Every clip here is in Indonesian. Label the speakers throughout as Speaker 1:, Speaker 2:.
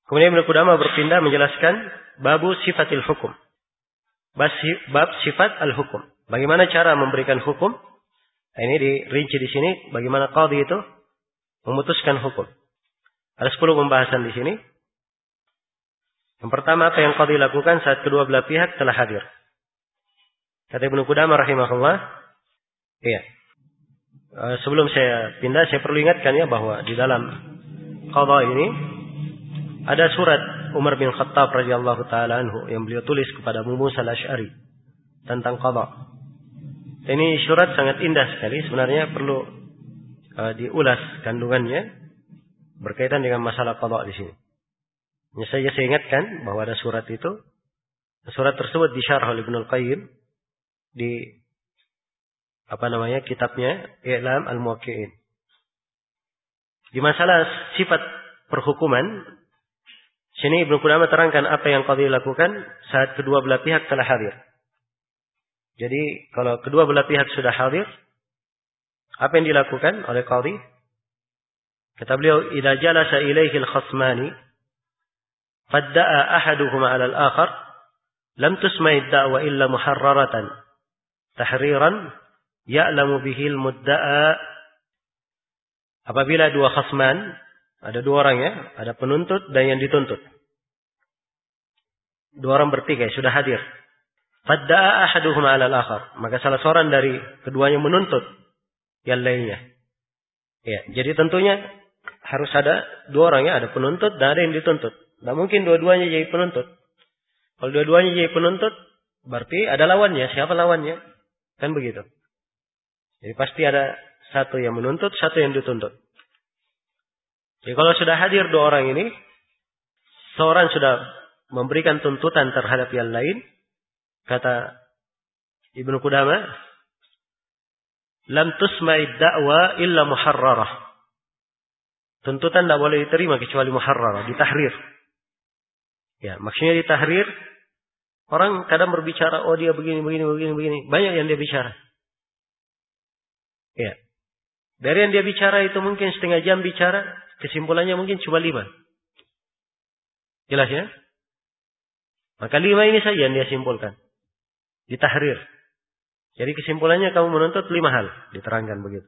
Speaker 1: Kemudian Ibnu Qudamah berpindah menjelaskan babu sifatil hukum. Bab sifat al-hukum. Bagaimana cara memberikan hukum? Nah, ini dirinci di sini bagaimana qadhi itu memutuskan hukum. Ada 10 pembahasan di sini. Yang pertama, apa yang qadhi lakukan saat kedua belah pihak telah hadir. Kata Ibnu Qudamah rahimahullah, iya. Sebelum saya pindah, saya perlu ingatkan ya bahwa di dalam qadha ini ada surat Umar bin Khattab radhiyallahu taala anhu yang beliau tulis kepada Abu Musa al-Asy'ari tentang qadha. Ini surat sangat indah sekali, sebenarnya perlu diulas kandungannya berkaitan dengan masalah qadha di sini. Hanya saja saya ingatkan bahwa ada surat itu. Surat tersebut disyarah oleh Ibnu Al-Qayyim di kitabnya I'lam al-Muwaqqi'in. Di masalah sifat perhukuman, sini Ibnu Qudamah terangkan apa yang qadhi lakukan saat kedua belah pihak telah hadir. Jadi kalau kedua belah pihak sudah hadir, apa yang dilakukan oleh qadhi? Kata beliau, "Idza jalasa ilaihi al-khasmani fadda'a ahaduhuma 'ala al-akhar, lam tusma'i ad-da'wa illa muharraratan tahriran ya'lamu bihi al-mudda'a." Apabila dua khasman, ada dua orang ya, ada penuntut dan yang dituntut. Dua orang bertikai sudah hadir. Fadda'a ahaduhuma 'ala al-akhar, maka salah seorang dari keduanya menuntut yang lainnya. Ya, jadi tentunya harus ada dua orang ya, ada penuntut dan ada yang dituntut. Tidak mungkin dua-duanya jadi penuntut. Kalau dua-duanya jadi penuntut, berarti ada lawannya. Siapa lawannya? Kan begitu. Jadi pasti ada satu yang menuntut, satu yang dituntut. Jadi kalau sudah hadir dua orang ini, seorang sudah memberikan tuntutan terhadap yang lain, kata Ibnu Qudamah, lam tusma'id da'wa illa muharrarah. Tuntutan tidak boleh diterima kecuali muharrarah, ditahrir. Ya, maksudnya ditahrir, orang kadang berbicara, oh dia begini. Banyak yang dia bicara. Ya. Dari yang dia bicara itu mungkin setengah jam bicara, kesimpulannya mungkin cuma 5. Jelas ya? Maka 5 ini saja yang dia simpulkan. Ditahrir. Jadi kesimpulannya kamu menuntut 5 hal. Diterangkan begitu.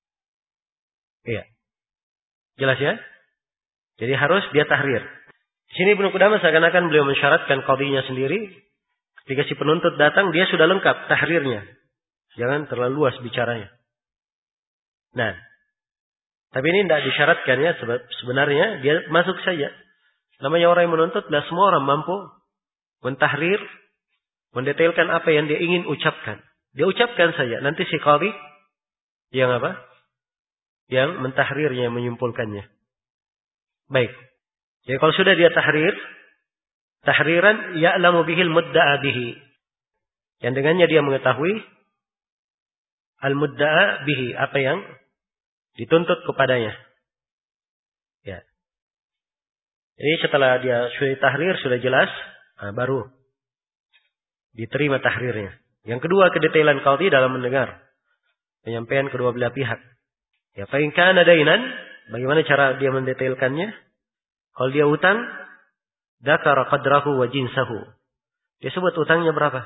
Speaker 1: Iya. Jelas ya? Jadi harus dia tahrir. Di sini Ibnu Qudamah seakan-akan beliau mensyaratkan qadhinya sendiri. Ketika si penuntut datang, dia sudah lengkap tahrirnya. Jangan terlalu luas bicaranya. Nah, tapi ini tidak disyaratkan ya. Sebenarnya dia masuk saja. Namanya orang yang menuntut, tidak semua orang mampu mentahrir, mendetailkan apa yang dia ingin ucapkan. Dia ucapkan saja. Nanti si qadhi yang apa? Yang mentahrirnya, menyimpulkannya. Baik. Jadi kalau sudah dia tahrir, tahriran ya'lamu bihil mudda'a bihi. Yang dengannya dia mengetahui al-mudda'a bihi, apa yang dituntut kepadanya. Ya. Jadi setelah dia sudah tahrir, sudah jelas, baru diterima tahrirnya. Yang kedua, kedetailan qadhi dalam mendengar penyampaian kedua belah pihak. Ya, fa in kana dainan, bagaimana cara dia mendetailkannya? Kalau dia utang, dzakara qadrahu wa jinsahu. Dia sebut utangnya berapa?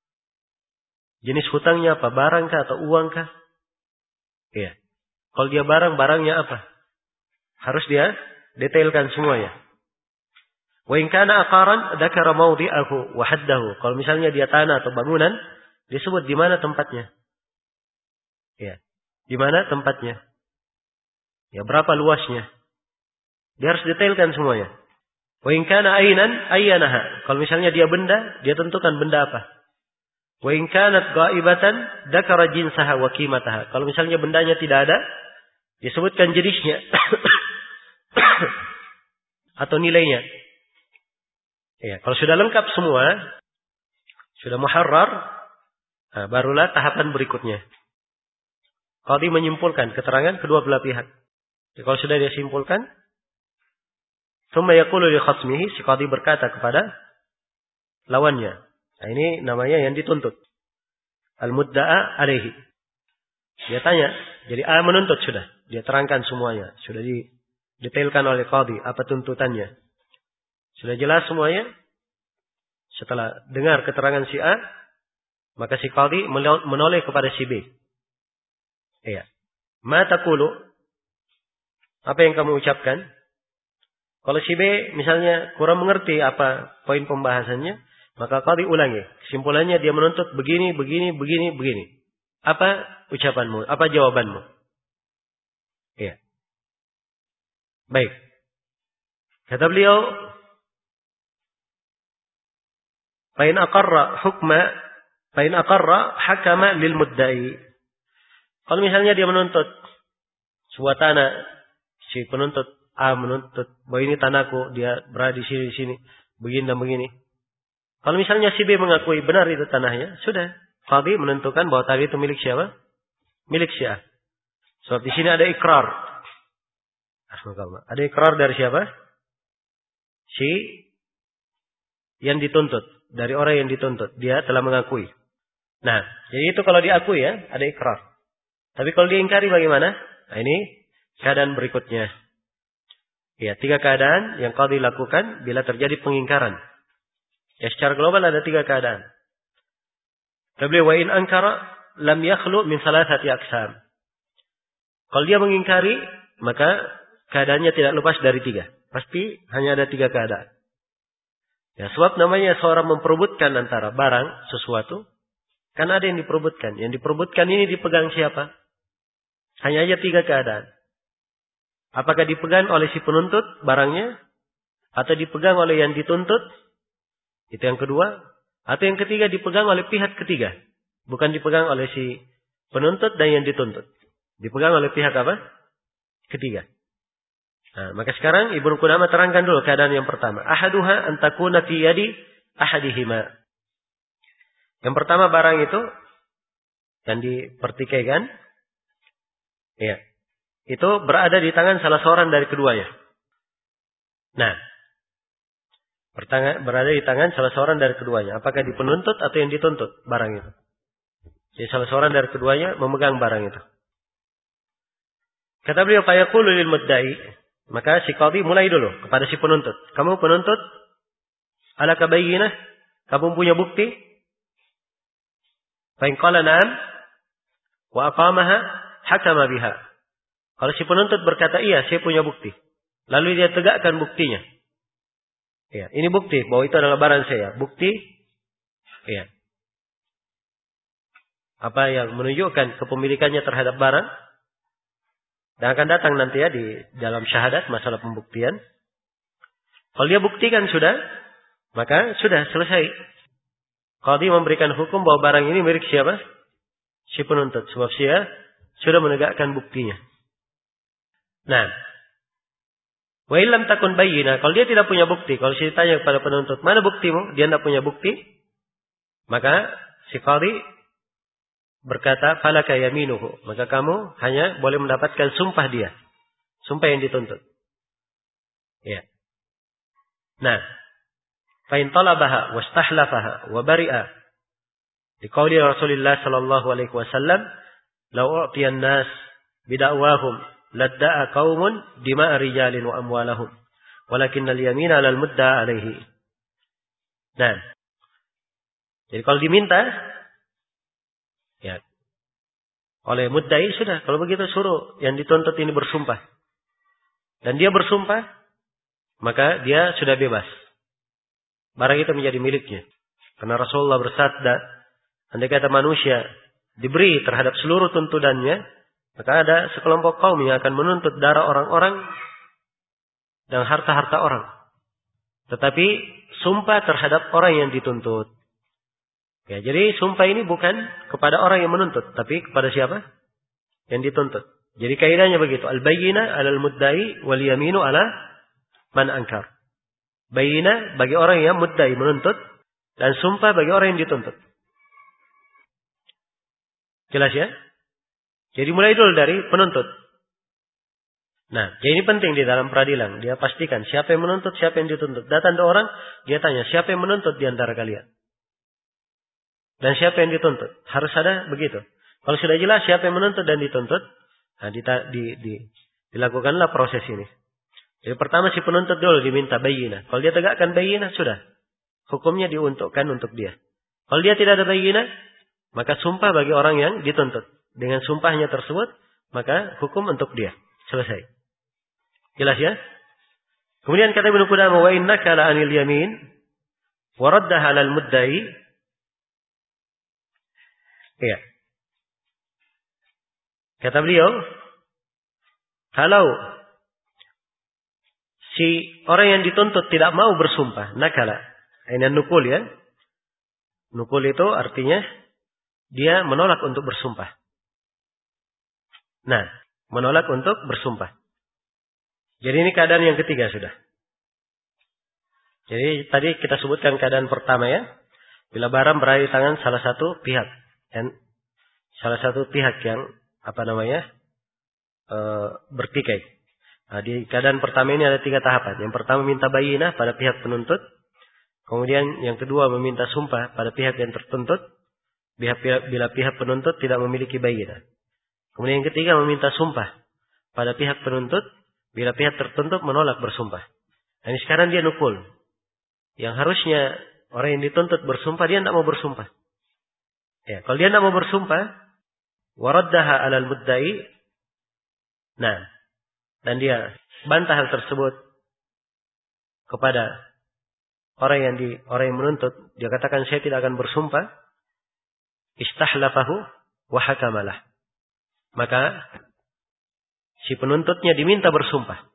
Speaker 1: Jenis hutangnya apa? Barang kah atau uang kah? Iya. Kalau dia barang, barangnya apa? Harus dia detailkan semuanya. Wa in kana aqaran dzakara mawdi'ahu wa haddahu. Kalau misalnya dia tanah atau bangunan, disebut di mana tempatnya. Ya. Di mana tempatnya? Ya, berapa luasnya? Dia harus detailkan semuanya. Wa in kana aynan ayyanaha. Kalau misalnya dia benda, dia tentukan benda apa. Wa in kanat ghaibatan dzakara jinsaha wa qimataha. Kalau misalnya bendanya tidak ada, disebutkan jenisnya atau nilainya. Ya, kalau sudah lengkap semua, sudah muharrar, barulah tahapan berikutnya. Qadhi menyimpulkan keterangan kedua belah pihak. Jadi, kalau sudah dia simpulkan, tsumma yaqulu li khasmihi, si qadhi berkata kepada lawannya. Nah, ini namanya yang dituntut. Al-mudda'a alaihi. Dia tanya, jadi A menuntut sudah, dia terangkan semuanya, sudah didetailkan oleh qadhi apa tuntutannya. Sudah jelas semuanya. Setelah dengar keterangan si A, maka si qadhi menoleh kepada si B. Iya. Ma taqulu? Apa yang kamu ucapkan? Kalau si B misalnya kurang mengerti apa poin pembahasannya, maka qadhi ulangi. Kesimpulannya dia menuntut begini, begini, begini, begini. Apa ucapanmu? Apa jawabanmu? Iya. Baik. Kata beliau, Fa'in aqarra hakama lil mudda'i. Kalau misalnya dia menuntut sebuah tanah, si penuntut A menuntut bahwa ini tanahku, dia berada di sini, begini dan begini. Kalau misalnya si B mengakui benar itu tanahnya, sudah. Qadhi menentukan bahwa tadi itu milik siapa? Milik si A. Sebab di sini ada ikrar. Ada ikrar dari siapa? Si yang dituntut. Dari orang yang dituntut. Dia telah mengakui. Nah, jadi itu kalau diakui ya, ada ikrar. Tapi kalau diingkari bagaimana? Nah, ini keadaan berikutnya. Ya, 3 keadaan yang qadhi lakukan bila terjadi pengingkaran. Ya, secara global ada 3 keadaan. Qabli wa in ankara lam yakhlu min salasati aqsam. Kalau dia mengingkari, maka keadaannya tidak lepas dari 3. Pasti hanya ada 3 keadaan. Ya, sebab namanya seorang memperebutkan antara barang sesuatu, kan ada yang diperebutkan. Yang diperebutkan ini dipegang siapa? Hanya aja 3 keadaan. Apakah dipegang oleh si penuntut barangnya? Atau dipegang oleh yang dituntut? Itu yang kedua. Atau yang ketiga dipegang oleh pihak ketiga. Bukan dipegang oleh si penuntut dan yang dituntut. Dipegang oleh pihak apa? Ketiga. Nah, maka sekarang Ibnu Qudamah terangkan dulu keadaan yang pertama. Ahaduha an takuna fi yadi ahadihima. Yang pertama barang itu yang dipertikaikan, ya, itu berada di tangan salah seorang dari keduanya. Nah, berada di tangan salah seorang dari keduanya. Apakah di penuntut atau yang dituntut barang itu? Jadi salah seorang dari keduanya memegang barang itu. Kata beliau, fayaqulu lil mudda'i. Maka si qadhi mulai dulu kepada si penuntut. Kamu penuntut, alaka bayyinah? Kamu punya bukti? Fa in qala na'am wa aqamaha hakama biha. Kalau si penuntut berkata iya, saya punya bukti. Lalu dia tegakkan buktinya. Ya, ini bukti bahwa itu adalah barang saya. Bukti, ya. Apa yang menunjukkan kepemilikannya terhadap barang? Dan akan datang nanti ya di dalam syahadat masalah pembuktian. Kalau dia buktikan sudah, maka sudah selesai. Qadhi memberikan hukum bahwa barang ini milik siapa? Si penuntut. Sebab dia sudah menegakkan buktinya. Nah, wa illam takun bayyina, kalau dia tidak punya bukti, kalau saya tanya kepada penuntut, mana buktimu? Dia tidak punya bukti. Maka si qadhi berkata, falaka yaminuhu. Maka kamu hanya boleh mendapatkan sumpah dia. Sumpah yang dituntut. Ya. Nah. Fa'in talabaha wastahlafaha wa bari'a. Liqauli Rasulullah sallallahu alaihi wasallam, "Lau u'tiyan nas bida'wahum ladda'a qaumun dima'a rijalin wa amwalahum. Walakinnal yamina 'alal mudda'a alaihi." Nah. Jadi kalau diminta ya, oleh muddai sudah. Kalau begitu suruh yang dituntut ini bersumpah. Dan dia bersumpah, maka dia sudah bebas. Barang itu menjadi miliknya. Karena Rasulullah bersabda, andai kata manusia diberi terhadap seluruh tuntutannya, maka ada sekelompok kaum yang akan menuntut darah orang-orang dan harta-harta orang. Tetapi sumpah terhadap orang yang dituntut. Ya, jadi sumpah ini bukan kepada orang yang menuntut, tapi kepada siapa? Yang dituntut. Jadi kaidahnya begitu. Al-bayyina 'alal mudda'i wal yaminu 'ala man ankar. Bayyina bagi orang yang mudda'i menuntut dan sumpah bagi orang yang dituntut. Jelas ya? Jadi mulai dulu dari penuntut. Nah, jadi ini penting di dalam peradilan. Dia pastikan siapa yang menuntut, siapa yang dituntut. Datang ada orang, dia tanya, siapa yang menuntut di antara kalian? Dan siapa yang dituntut? Harus ada begitu. Kalau sudah jelas siapa yang menuntut dan dituntut, nah, dilakukanlah proses ini. Jadi pertama si penuntut dulu diminta bayyinah. Kalau dia tegakkan bayyinah, sudah. Hukumnya diuntukkan untuk dia. Kalau dia tidak ada bayyinah, maka sumpah bagi orang yang dituntut. Dengan sumpahnya tersebut, maka hukum untuk dia. Selesai. Jelas ya? Kemudian kata Ibnu Qudamah, wa innaka la anil yamin wa raddaha 'alal mudda'i. Iya. Kata beliau, kalau si orang yang dituntut tidak mau bersumpah, nakala. Ini nukul ya. Nukul itu artinya dia menolak untuk bersumpah. Nah, menolak untuk bersumpah. Jadi ini keadaan yang ketiga sudah. Jadi tadi kita sebutkan keadaan pertama ya. Bila barang berada di tangan salah satu pihak. Dan salah satu pihak yang bertikai. Nah, di keadaan pertama ini ada 3 tahapan. Yang pertama minta bayyinah pada pihak penuntut. Kemudian yang kedua meminta sumpah pada pihak yang tertuntut. Bila pihak penuntut tidak memiliki bayyinah. Kemudian yang ketiga meminta sumpah pada pihak penuntut. Bila pihak tertuntut menolak bersumpah. Nah, ini sekarang dia nukul. Yang harusnya orang yang dituntut bersumpah, dia tidak mau bersumpah. Ya, kalau dia tidak mau bersumpah, waraddaha 'alal mudda'i. Nah, dan dia bantah hal tersebut kepada orang yang menuntut. Dia katakan saya tidak akan bersumpah. Istahlafahu wa hakamalah. Maka si penuntutnya diminta bersumpah.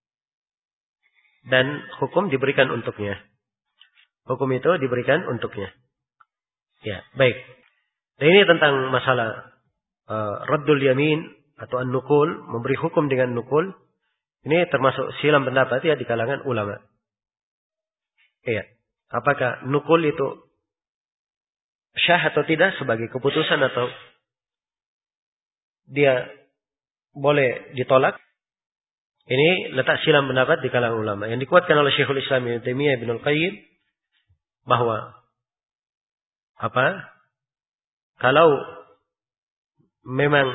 Speaker 1: Dan hukum diberikan untuknya. Hukum itu diberikan untuknya. Ya, baik. Dan ini tentang masalah raddul yamin atau an-nukul, memberi hukum dengan nukul. Ini termasuk silam pendapat ya di kalangan ulama. Iya. Apakah nukul itu syah atau tidak sebagai keputusan atau dia boleh ditolak? Ini letak silam pendapat di kalangan ulama. Yang dikuatkan oleh Syekhul Islam Ibnu Taimiyah Ibnu Al-Qayyim bahwa kalau memang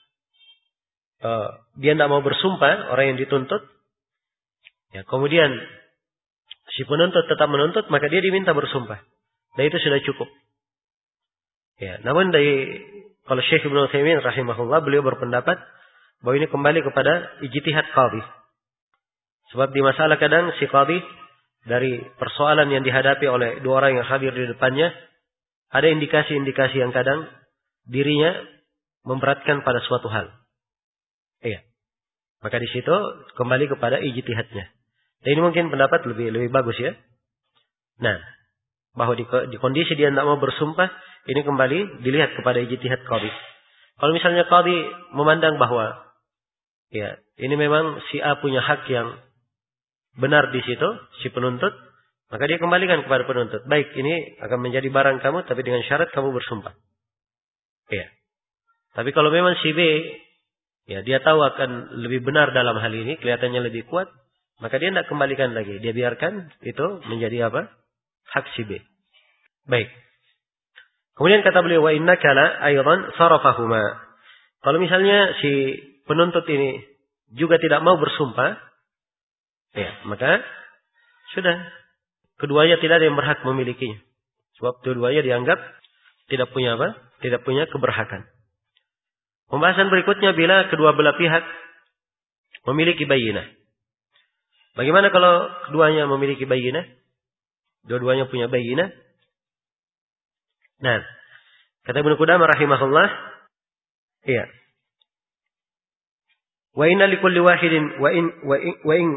Speaker 1: dia tidak mau bersumpah orang yang dituntut, ya kemudian si penuntut tetap menuntut, maka dia diminta bersumpah. Dan itu sudah cukup. Ya, namun kalau Syekh Ibnu Taimiyah rahimahullah beliau berpendapat bahwa ini kembali kepada ijtihad qadhi. Sebab di masalah kadang si qadhi dari persoalan yang dihadapi oleh 2 orang yang hadir di depannya, ada indikasi-indikasi yang kadang dirinya memberatkan pada suatu hal. Iya. Maka di situ kembali kepada ijtihadnya. Dan ini mungkin pendapat lebih bagus ya. Nah, bahwa di kondisi dia tidak mau bersumpah, ini kembali dilihat kepada ijtihad qadhi. Kalau misalnya qadhi memandang bahwa ya, ini memang si A punya hak yang benar di situ, si penuntut, maka dia kembalikan kepada penuntut. Baik, ini akan menjadi barang kamu, tapi dengan syarat kamu bersumpah. Ya. Tapi kalau memang si B, ya dia tahu akan lebih benar dalam hal ini, kelihatannya lebih kuat, maka dia tidak kembalikan lagi. Dia biarkan itu menjadi hak si B. Baik. Kemudian kata beliau, wa innaka la aydan sarafahuma. Kalau misalnya si penuntut ini juga tidak mau bersumpah, ya, maka sudah. Keduanya tidak ada yang berhak memilikinya. Sebab kedua-duanya dianggap tidak punya Tidak punya keberhakan. Pembahasan berikutnya bila kedua belah pihak memiliki bayyinah. Bagaimana kalau keduanya memiliki bayyinah? Dua-duanya punya bayyinah. Nah, kata Ibnu Qudamah rahimahullah, iya. Wa inna likulli wahidin wa in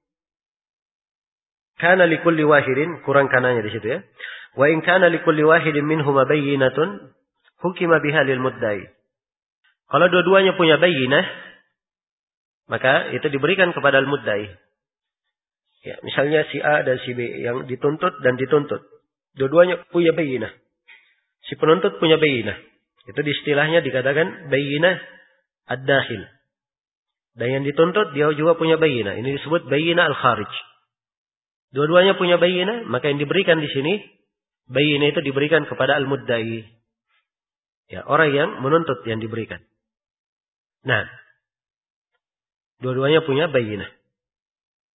Speaker 1: kana likulli wahidin, kurang kananya di situ ya. Wa in kana likulli wahidin minhuma bayyinatun hukima biha lil mudda'i. Kalau dua-duanya punya bayyinah, maka itu diberikan kepada al-mudda'i. Ya, misalnya si A dan si B yang dituntut dan dituntut. Dua-duanya punya bayyinah. Si penuntut punya bayyinah. Itu di istilahnya dikatakan bayyinah ad-dakhil. Dan yang dituntut dia juga punya bayyinah. Ini disebut bayyinah al-kharij. Dua-duanya punya bayyinah, maka yang diberikan di sini, bayyinah itu diberikan kepada al-mudda'i. Ya, orang yang menuntut yang diberikan. Nah, dua-duanya punya bayyinah.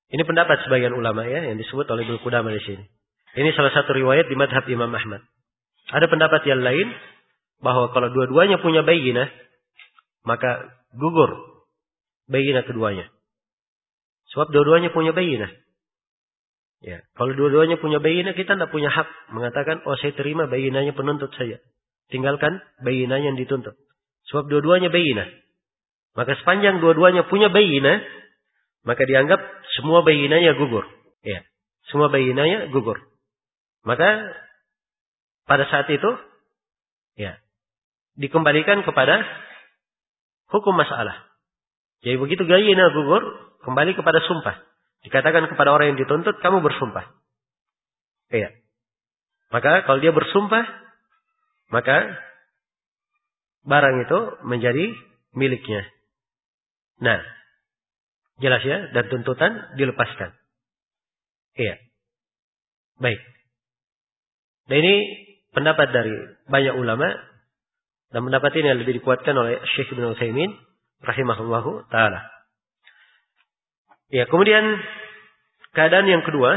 Speaker 1: Ini pendapat sebagian ulama ya, yang disebut oleh Ibnu Qudamah di sini. Ini salah satu riwayat di madhab Imam Ahmad. Ada pendapat yang lain, bahwa kalau dua-duanya punya bayyinah, maka gugur bayyinah keduanya. Sebab dua-duanya punya bayyinah. Ya, kalau dua-duanya punya bayyinah, kita tidak punya hak mengatakan, oh saya terima bayyinahnya penuntut saya. Tinggalkan bayyinahnya yang dituntut. Sebab dua-duanya bayyinah. Maka sepanjang dua-duanya punya bayyinah, maka dianggap semua bayyinahnya gugur. Ya, semua bayyinahnya gugur. Maka pada saat itu, ya, dikembalikan kepada hukum masalah. Jadi begitu bayyinah gugur, kembali kepada sumpah. Dikatakan kepada orang yang dituntut, kamu bersumpah. Ya. Maka kalau dia bersumpah, maka barang itu menjadi miliknya. Nah, jelas ya, dan tuntutan dilepaskan. Iya. Baik. Dan ini pendapat dari banyak ulama, dan pendapat ini lebih dikuatkan oleh Syekh Ibnu Utsaimin rahimahullahu taala. Ya, kemudian keadaan yang kedua,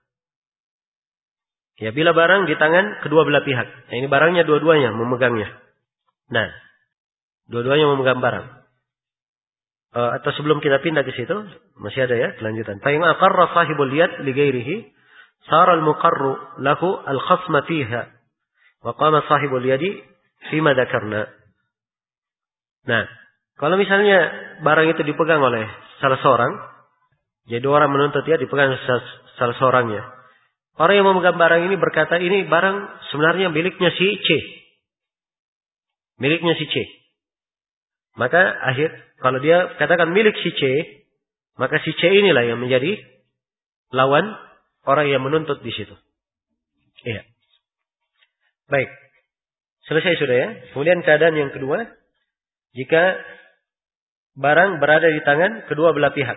Speaker 1: ya bila barang di tangan kedua belah pihak. Nah, ini barangnya dua-duanya memegangnya. Nah, dua-duanya memegang barang. Atau sebelum kita pindah ke situ, masih ada ya kelanjutan. Fa in aqarra sahibul yad li ghairihi, sara al-muqarru lahu al-khasma fiha. Wa qama sahibul yadi fima dzakarna. Nah, kalau misalnya barang itu dipegang oleh salah seorang, jadi orang menuntut ya dipegang salah seorangnya. Orang yang memegang barang ini berkata, ini barang sebenarnya miliknya si C. Miliknya si C. Maka kalau dia katakan milik si C, maka si C inilah yang menjadi lawan orang yang menuntut di situ. Iya. Baik. Selesai sudah ya. Kemudian keadaan yang kedua, jika barang berada di tangan kedua belah pihak.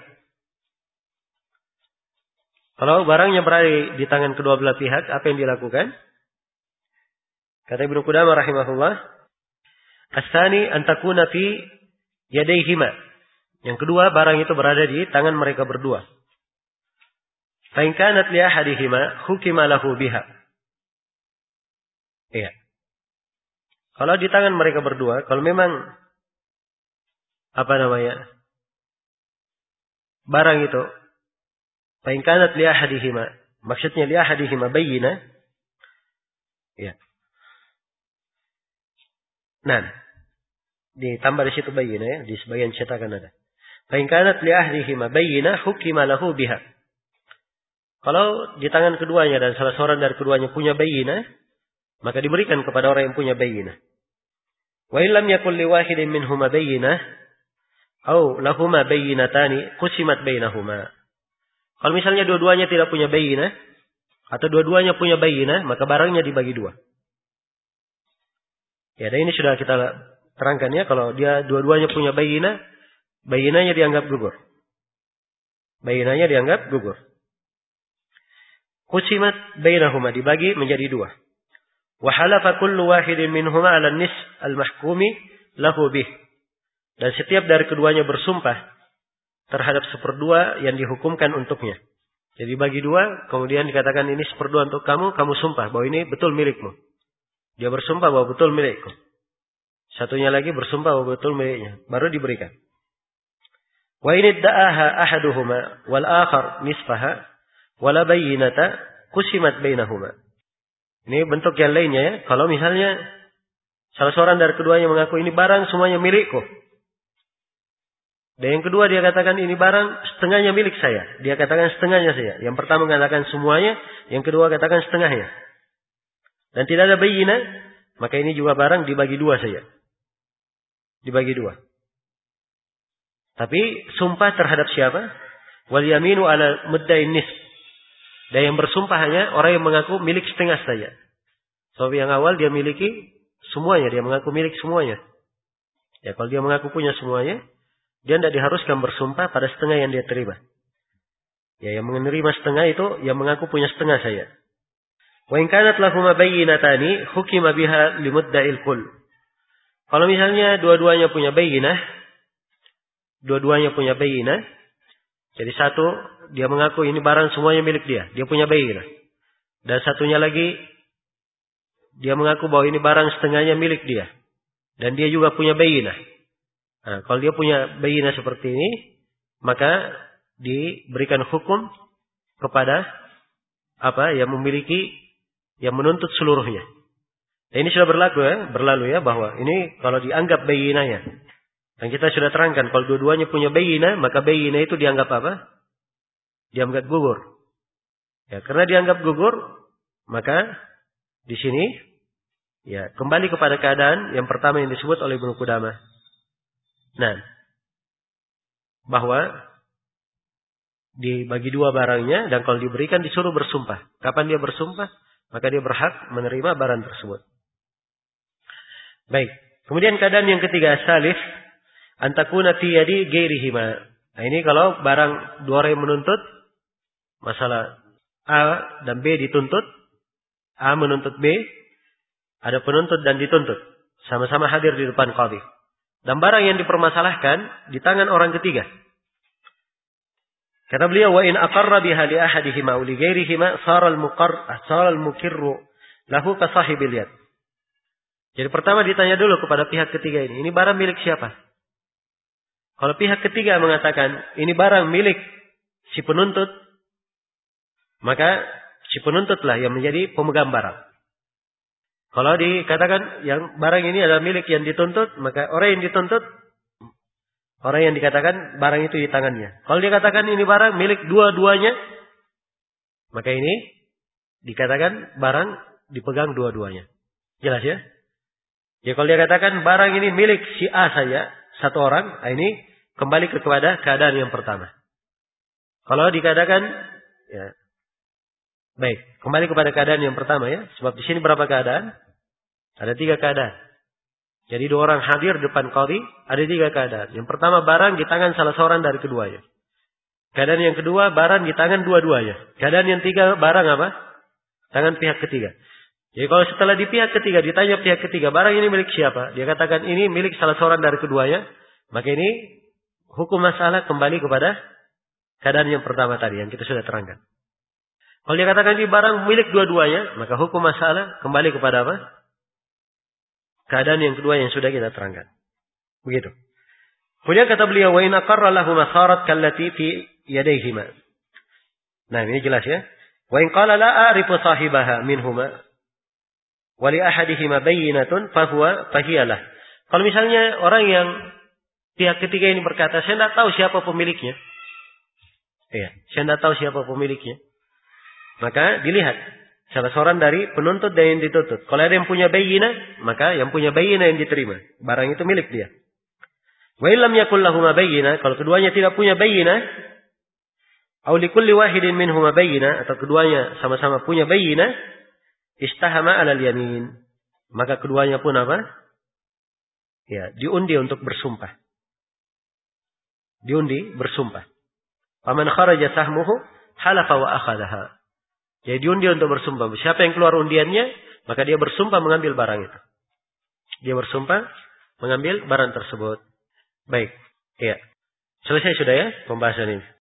Speaker 1: Kalau barangnya berada di tangan kedua belah pihak, apa yang dilakukan? Kata Ibnu Qudamah rahimahullah, as-tsani an takuna fi yadayhima. Yang kedua, barang itu berada di tangan mereka berdua. Fa in kanat li ahadihima hukima lahu biha. Iya. Kalau di tangan mereka berdua, kalau memang barang itu fa in kanat li ahadihima, maksudnya li ahadihima bayyinah. Ya. Nah, ditambah di situ bayyinah ya, di sebagian cetakan ada. Fa in kanat li ahadihima bayyinah hukima lahu biha. Kalau di tangan keduanya dan salah seorang dari keduanya punya bayyinah, maka diberikan kepada orang yang punya bayyinah. Wa illam yakul li wahidin minhuma bayyinah au lahuma bayyinatani qusimat bainahuma. Kalau misalnya dua-duanya tidak punya bayyinah atau dua-duanya punya bayyinah, maka barangnya dibagi dua. Ya, dan ini sudah kita terangkan ya, kalau dia dua-duanya punya bayyinah, bayyinahnya dianggap gugur. Bayyinahnya dianggap gugur. Qusimat bainahuma, dibagi menjadi dua. Wa halafa kullu wahidin minhuma 'ala an-nis al-mahkumi lahu bih. Dan setiap dari keduanya bersumpah terhadap seperdua yang dihukumkan untuknya. Jadi bagi dua, kemudian dikatakan ini seperdua untuk kamu, kamu sumpah bahwa ini betul milikmu. Dia bersumpah bahwa betul milikku. Satunya lagi bersumpah bahwa betul miliknya, baru diberikan. Wa in idda'aha ahaduhuma wal akhar nisfaha wala bayyinata qusimat bainahuma. Ini bentuk yang lainnya ya. Kalau misalnya salah seorang dari keduanya mengaku ini barang semuanya milikku. Dan yang kedua dia katakan ini barang setengahnya milik saya. Dia katakan setengahnya saya. Yang pertama katakan semuanya, yang kedua katakan setengahnya. Dan tidak ada bayyinah, maka ini juga barang dibagi dua saja. Dibagi dua. Tapi sumpah terhadap siapa? Wal yaminu ala mudda'in nisf. Dan yang bersumpah hanya orang yang mengaku milik setengah saja. So yang awal dia miliki semuanya, dia mengaku milik semuanya. Ya kalau dia mengaku punya semuanya, dia tidak diharuskan bersumpah pada setengah yang dia terima. Ya yang menerima setengah itu yang mengaku punya setengah saja. Wa in kanat lahuma bayyinatani hukima biha limudda'il kull. Kalau misalnya dua-duanya punya bayyinah, jadi satu dia mengaku ini barang semuanya milik dia. Dia punya bayyinah. Dan satunya lagi, dia mengaku bahwa ini barang setengahnya milik dia. Dan dia juga punya bayyinah. Nah, kalau dia punya bayyinah seperti ini, maka diberikan hukum kepada yang memiliki, yang menuntut seluruhnya. Nah, ini sudah berlalu ya, bahwa ini kalau dianggap bayyinahnya. Dan kita sudah terangkan, kalau dua-duanya punya bayyinah, maka bayyinah itu dianggap dianggap gugur. Ya, karena dianggap gugur, maka di sini ya kembali kepada keadaan yang pertama yang disebut oleh Ibnu Qudamah. Nah, bahwa dibagi dua barangnya dan kalau diberikan disuruh bersumpah. Kapan dia bersumpah, maka dia berhak menerima barang tersebut. Baik. Kemudian keadaan yang ketiga, salif antakuna fi yadi ghairihima. Nah, ini kalau barang dua orang yang menuntut masalah A dan B dituntut, A menuntut B, ada penuntut dan dituntut, sama-sama hadir di depan qadhi. Dan barang yang dipermasalahkan di tangan orang ketiga. Kata beliau, wa in aqarra biha li ahadihima aw li ghairihima sara al-muqirru lahu ka sahibil yad. Jadi pertama ditanya dulu kepada pihak ketiga ini barang milik siapa? Kalau pihak ketiga mengatakan ini barang milik si penuntut, maka si penuntutlah yang menjadi pemegang barang. Kalau dikatakan yang barang ini adalah milik yang dituntut, maka orang yang dituntut, orang yang dikatakan barang itu di tangannya. Kalau dia katakan ini barang milik dua-duanya, maka ini dikatakan barang dipegang dua-duanya. Jelas ya? Ya kalau dia katakan barang ini milik si A saja, satu orang, ini kembali kepada keadaan yang pertama. Kalau dikatakan, ya, baik, kembali kepada keadaan yang pertama ya. Sebab di sini berapa keadaan? Ada 3 keadaan. Jadi 2 orang hadir depan qadhi, ada 3 keadaan. Yang pertama barang di tangan salah seorang dari keduanya. Keadaan yang kedua barang di tangan dua-duanya. Keadaan yang tiga barang apa? Tangan pihak ketiga. Jadi kalau setelah di pihak ketiga ditanya pihak ketiga barang ini milik siapa? Dia katakan ini milik salah seorang dari keduanya. Maka ini hukum masalah kembali kepada keadaan yang pertama tadi yang kita sudah terangkan. Kalau dia katakan ini barang milik dua-duanya, maka hukum masalah kembali kepada apa? Keadaan yang kedua yang sudah kita terangkan. Begitu. Kemudian kata beliau, wa in aqarra lahu masarat kallati fi yadayhima. Nah, ini jelas ya. Wa in qala la a'rifu sahibaha minhuma wa li ahadihima bayyinatun fahiyalah. Kalau misalnya orang yang pihak ketiga ini berkata, saya tidak tahu siapa pemiliknya. Iya, saya tidak tahu siapa pemiliknya. Maka dilihat salah seorang dari penuntut dan yang dituntut. Kalau ada yang punya bayyinah, maka yang punya bayyinah yang diterima. Barang itu milik dia. Wa illam yakul lahum bayyinah, kalau keduanya tidak punya bayyinah, aw likulli wahidin minhum bayyinah, atau keduanya sama-sama punya bayyinah, istahama 'alal yamin. Maka keduanya pun apa? Ya, diundi untuk bersumpah. Diundi bersumpah. Faman kharaja sahmuhu halafa wa akhadaha. Jadi diundi untuk bersumpah. Siapa yang keluar undiannya, maka dia bersumpah mengambil barang itu. Dia bersumpah mengambil barang tersebut. Baik. Ya. Selesai sudah ya pembahasan ini.